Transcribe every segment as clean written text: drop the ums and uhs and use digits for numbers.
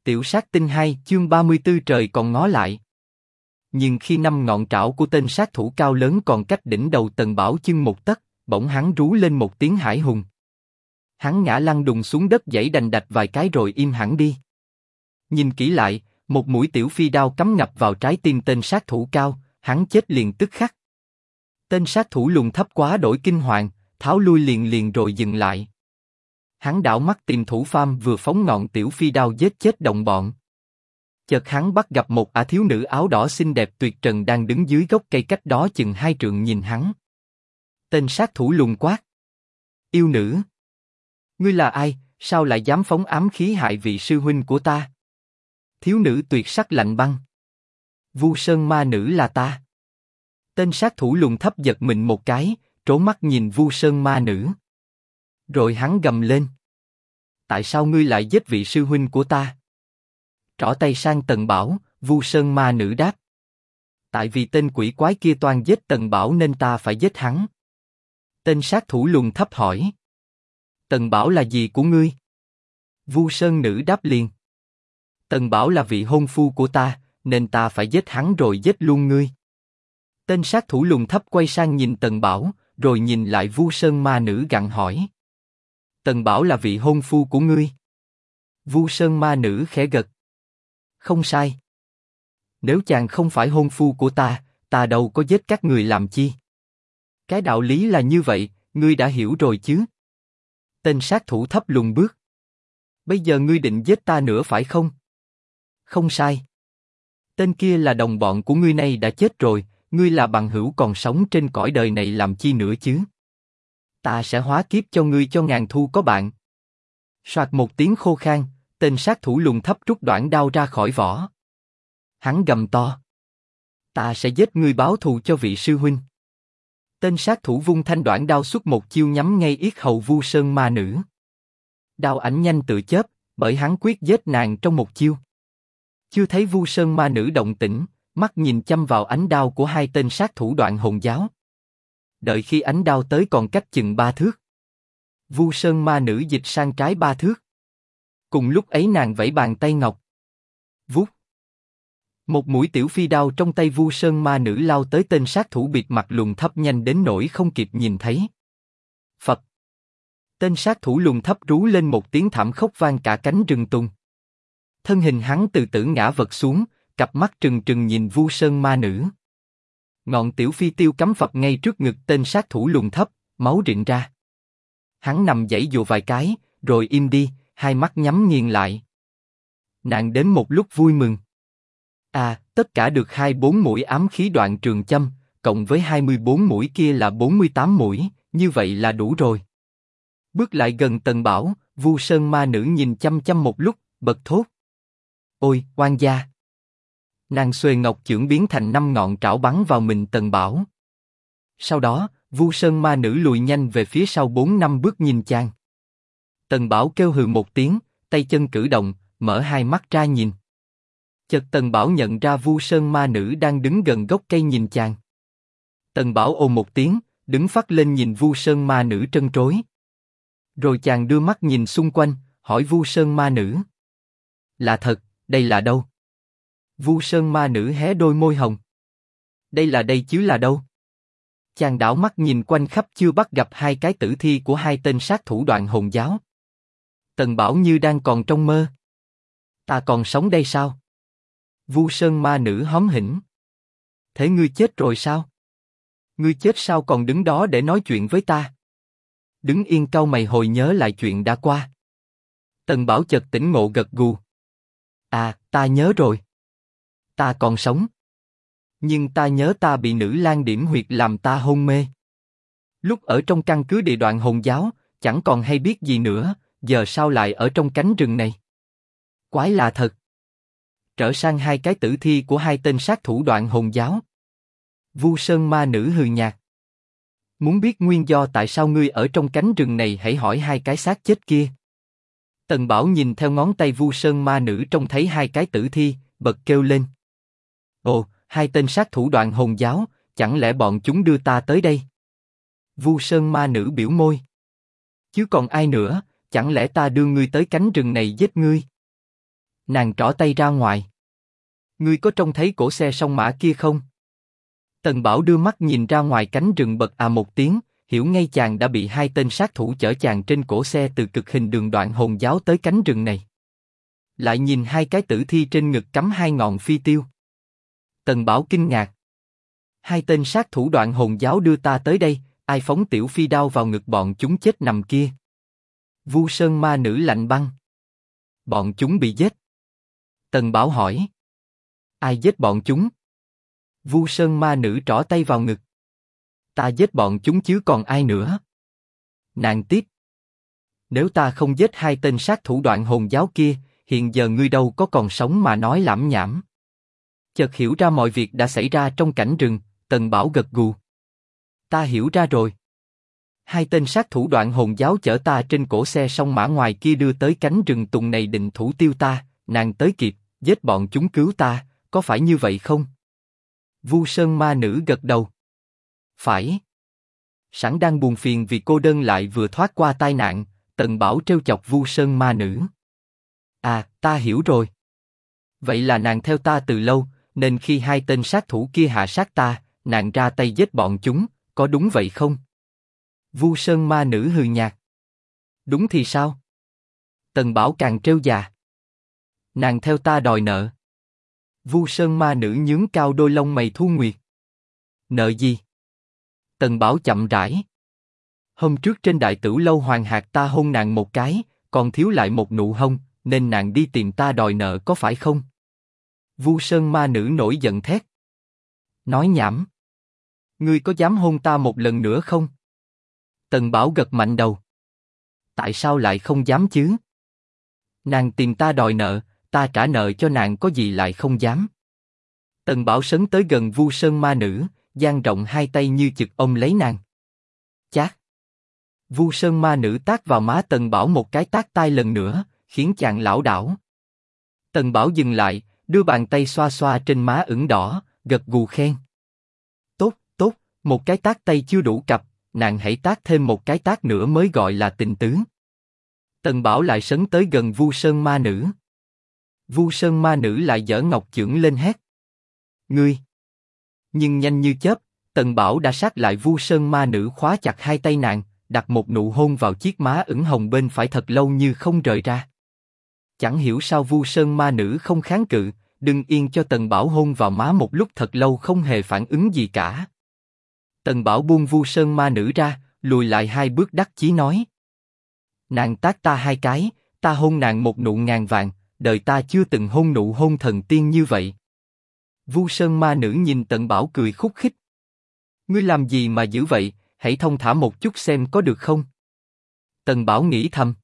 Tiểu sát tinh 2 chương 34 trời còn ngó lại. Nhưng khi năm ngọn trảo của tên sát thủ cao lớn còn cách đỉnh đầu Tần Bảo chừng một tấc, bỗng hắn rú lên một tiếng hải hùng. Hắn ngã lăn đùng xuống đất giãy đành đạch vài cái rồi im hẳn đi. Nhìn kỹ lại, một mũi tiểu phi đao cắm ngập vào trái tim tên sát thủ cao, hắn chết liền tức khắc. Tên sát thủ lùn thấp quá đổi kinh hoàng, tháo lui liền rồi dừng lại. Hắn đảo mắt tìm thủ pham vừa phóng ngọn tiểu phi đao giết chết đồng bọn. Chợt hắn bắt gặp một thiếu nữ áo đỏ xinh đẹp tuyệt trần đang đứng dưới gốc cây cách đó chừng 2 trượng nhìn hắn. Tên sát thủ lùn quát: "Yêu nữ, ngươi là ai? Sao lại dám phóng ám khí hại vị sư huynh của ta?" Thiếu nữ tuyệt sắc lạnh băng: "Vu Sơn ma nữ là ta." Tên sát thủ lùn thấp giật mình một cái, trố mắt nhìn Vu Sơn ma nữ. Rồi hắn gầm lên: "Tại sao ngươi lại giết vị sư huynh của ta?" Trỏ tay sang Tần Bảo, Vu Sơn ma nữ đáp: "Tại vì tên quỷ quái kia toan giết Tần Bảo nên ta phải giết hắn." Tên sát thủ lùn thấp hỏi: "Tần Bảo là gì của ngươi?" Vu Sơn nữ đáp liền: "Tần Bảo là vị hôn phu của ta, nên ta phải giết hắn rồi giết luôn ngươi." Tên sát thủ lùn thấp quay sang nhìn Tần Bảo, rồi nhìn lại Vu Sơn ma nữ gặng hỏi: "Tần Bảo là vị hôn phu của ngươi?" Vu Sơn ma nữ khẽ gật: "Không sai. Nếu chàng không phải hôn phu của ta đâu có giết các người làm chi. Cái đạo lý là như vậy, ngươi đã hiểu rồi chứ?" Tên sát thủ thấp lùn bước: "Bây giờ ngươi định giết ta nữa phải không?" "Không sai. Tên kia là đồng bọn của ngươi, nay đã chết rồi, ngươi là bằng hữu còn sống trên cõi đời này làm chi nữa chứ? Ta sẽ hóa kiếp cho ngươi cho ngàn thu có bạn." Soạt một tiếng khô khan, tên sát thủ lùn thấp rút đoạn đao ra khỏi vỏ. Hắn gầm to: "Ta sẽ giết ngươi báo thù cho vị sư huynh." Tên sát thủ vung thanh đoạn đao xuất một chiêu nhắm ngay yết hầu Vu Sơn ma nữ. Đao ảnh nhanh tự chớp, bởi hắn quyết giết nàng trong một chiêu. Chưa thấy Vu Sơn ma nữ động tĩnh, mắt nhìn chăm vào ánh đao của hai tên sát thủ Đoạn Hồn giáo. Đợi khi ánh đao tới còn cách chừng 3 thước, Vu Sơn ma nữ dịch sang trái 3 thước. Cùng lúc ấy nàng vẫy bàn tay ngọc. Vút. Một mũi tiểu phi đao trong tay Vu Sơn ma nữ lao tới tên sát thủ bịt mặt lùn thấp nhanh đến nỗi không kịp nhìn thấy. Phập. Tên sát thủ lùn thấp rú lên một tiếng thảm khốc vang cả cánh rừng tùng. Thân hình hắn từ từ ngã vật xuống, cặp mắt trừng trừng nhìn Vu Sơn ma nữ. Ngọn tiểu phi tiêu cắm phập ngay trước ngực tên sát thủ lùn thấp, máu rịn ra. Hắn nằm giãy giụa vài cái, rồi im đi, hai mắt nhắm nghiền lại. Nàng đến một lúc vui mừng. Tất cả được 24 mũi ám khí đoạn trường châm, cộng với 24 mũi kia là 48 mũi, như vậy là đủ rồi. Bước lại gần Tần Bảo, Vu Sơn ma nữ nhìn chăm chăm một lúc, bật thốt: "Ôi, oan gia!" Nàng xuề ngọc chưởng biến thành 5 ngọn trảo bắn vào mình Tần Bảo. Sau đó, Vu Sơn ma nữ lùi nhanh về phía sau 4-5 bước nhìn chàng. Tần Bảo kêu hừ một tiếng, tay chân cử động, mở hai mắt ra nhìn. Chợt Tần Bảo nhận ra Vu Sơn ma nữ đang đứng gần gốc cây nhìn chàng. Tần Bảo ồ một tiếng, đứng phắt lên nhìn Vu Sơn ma nữ trân trối. Rồi chàng đưa mắt nhìn xung quanh, hỏi Vu Sơn ma nữ: "Là thật, đây là đâu?" Vu Sơn ma nữ hé đôi môi hồng: "Đây là đây chứ là đâu?" Chàng đảo mắt nhìn quanh khắp chưa bắt gặp hai cái tử thi của hai tên sát thủ Đoạn Hồn giáo. Tần Bảo như đang còn trong mơ: "Ta còn sống đây sao?" Vu Sơn ma nữ hóm hỉnh: "Thế ngươi chết rồi sao? Ngươi chết sao còn đứng đó để nói chuyện với ta? Đứng yên cau mày hồi nhớ lại chuyện đã qua." Tần Bảo chợt tỉnh ngộ gật gù: Ta nhớ rồi. Ta còn sống. Nhưng ta nhớ ta bị nữ lang điểm huyệt làm ta hôn mê. Lúc ở trong căn cứ địa Đoạn Hồn giáo, chẳng còn hay biết gì nữa, giờ sao lại ở trong cánh rừng này? Quái lạ thật." Trở sang hai cái tử thi của hai tên sát thủ Đoạn Hồn giáo. Vu Sơn ma nữ hừ nhạt: "Muốn biết nguyên do tại sao ngươi ở trong cánh rừng này hãy hỏi hai cái xác chết kia." Tần Bảo nhìn theo ngón tay Vu Sơn ma nữ trông thấy hai cái tử thi, bật kêu lên: "Ồ, hai tên sát thủ Đoạn Hồn giáo, chẳng lẽ bọn chúng đưa ta tới đây?" Vu Sơn ma nữ biểu môi: "Chứ còn ai nữa, chẳng lẽ ta đưa ngươi tới cánh rừng này giết ngươi?" Nàng trỏ tay ra ngoài. Ngươi có trông thấy cổ xe song mã kia không? Tần Bảo đưa mắt nhìn ra ngoài cánh rừng bật à một tiếng, hiểu ngay chàng đã bị hai tên sát thủ chở chàng trên cổ xe từ cực hình đường đoạn hồn giáo tới cánh rừng này. Lại nhìn hai cái tử thi trên ngực cắm hai ngọn phi tiêu. Tần Bảo kinh ngạc. Hai tên sát thủ đoạn hồn giáo đưa ta tới đây, ai phóng tiểu phi đao vào ngực bọn chúng chết nằm kia? Vu Sơn ma nữ lạnh băng. Bọn chúng bị giết. Tần Bảo hỏi. Ai giết bọn chúng? Vu Sơn ma nữ trỏ tay vào ngực. Ta giết bọn chúng chứ còn ai nữa? Nàng tiếp. Nếu ta không giết hai tên sát thủ đoạn hồn giáo kia, hiện giờ ngươi đâu có còn sống mà nói lảm nhảm. Chợt hiểu ra mọi việc đã xảy ra trong cảnh rừng, Tần Bảo gật gù. Ta hiểu ra rồi. Hai tên sát thủ đoạn hồn giáo chở ta trên cổ xe song mã ngoài kia đưa tới cánh rừng tùng này định thủ tiêu ta, nàng tới kịp, giết bọn chúng cứu ta, có phải như vậy không? Vu Sơn ma nữ gật đầu. Phải. Sẵn đang buồn phiền vì cô đơn lại vừa thoát qua tai nạn, Tần Bảo trêu chọc Vu Sơn ma nữ. À, ta hiểu rồi. Vậy là nàng theo ta từ lâu, nên khi hai tên sát thủ kia hạ sát ta, nàng ra tay giết bọn chúng, có đúng vậy không? Vu Sơn ma nữ hừ nhạt. Đúng thì sao? Tần Bảo càng trêu già. Nàng theo ta đòi nợ. Vu Sơn ma nữ nhướng cao đôi lông mày thu nguyệt. Nợ gì? Tần Bảo chậm rãi. Hôm trước trên đại tửu lâu Hoàng Hạc ta hôn nàng một cái, còn thiếu lại một nụ hôn, nên nàng đi tìm ta đòi nợ có phải không? Vu Sơn ma nữ nổi giận thét. Nói nhảm. Ngươi có dám hôn ta một lần nữa không? Tần Bảo gật mạnh đầu. Tại sao lại không dám chứ? Nàng tìm ta đòi nợ, ta trả nợ cho nàng có gì lại không dám? Tần Bảo sấn tới gần Vu Sơn ma nữ, dang rộng hai tay như chực ôm lấy nàng. Chát. Vu Sơn ma nữ tát vào má Tần Bảo một cái tát tai lần nữa, khiến chàng lảo đảo. Tần Bảo dừng lại, đưa bàn tay xoa xoa trên má ửng đỏ, gật gù khen. Tốt, tốt, một cái tát tay chưa đủ cặp, nàng hãy tát thêm một cái tát nữa mới gọi là tình tứ. Tần Bảo lại sấn tới gần Vu Sơn ma nữ. Vu Sơn ma nữ lại giở ngọc chưởng lên hét. Ngươi! Nhưng nhanh như chớp, Tần Bảo đã sát lại Vu Sơn ma nữ khóa chặt hai tay nàng, đặt một nụ hôn vào chiếc má ửng hồng bên phải thật lâu như không rời ra. Chẳng hiểu sao Vu Sơn ma nữ không kháng cự, đừng yên cho Tần Bảo hôn vào má một lúc thật lâu không hề phản ứng gì cả. Tần Bảo buông Vu Sơn ma nữ ra, lùi lại hai bước đắc chí nói. Nàng tát ta hai cái, ta hôn nàng một nụ ngàn vàng, đời ta chưa từng hôn nụ hôn thần tiên như vậy. Vu Sơn ma nữ nhìn Tần Bảo cười khúc khích. Ngươi làm gì mà dữ vậy, hãy thông thả một chút xem có được không? Tần Bảo nghĩ thầm.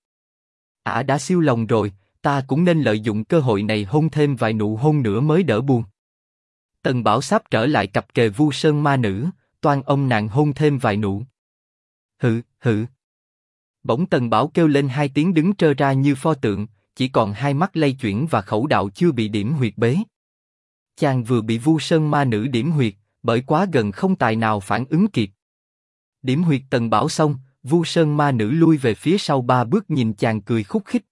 Ả đã siêu lòng rồi, ta cũng nên lợi dụng cơ hội này hôn thêm vài nụ hôn nữa mới đỡ buồn. Tần Bảo sắp trở lại cặp kề Vu Sơn ma nữ, toan ông nàng hôn thêm vài nụ. Hự, hự. Bỗng Tần Bảo kêu lên hai tiếng đứng trơ ra như pho tượng, chỉ còn hai mắt lay chuyển và khẩu đạo chưa bị điểm huyệt bế. Chàng vừa bị Vu Sơn ma nữ điểm huyệt, bởi quá gần không tài nào phản ứng kịp. Điểm huyệt Tần Bảo xong, Vu Sơn ma nữ lui về phía sau ba bước nhìn chàng cười khúc khích,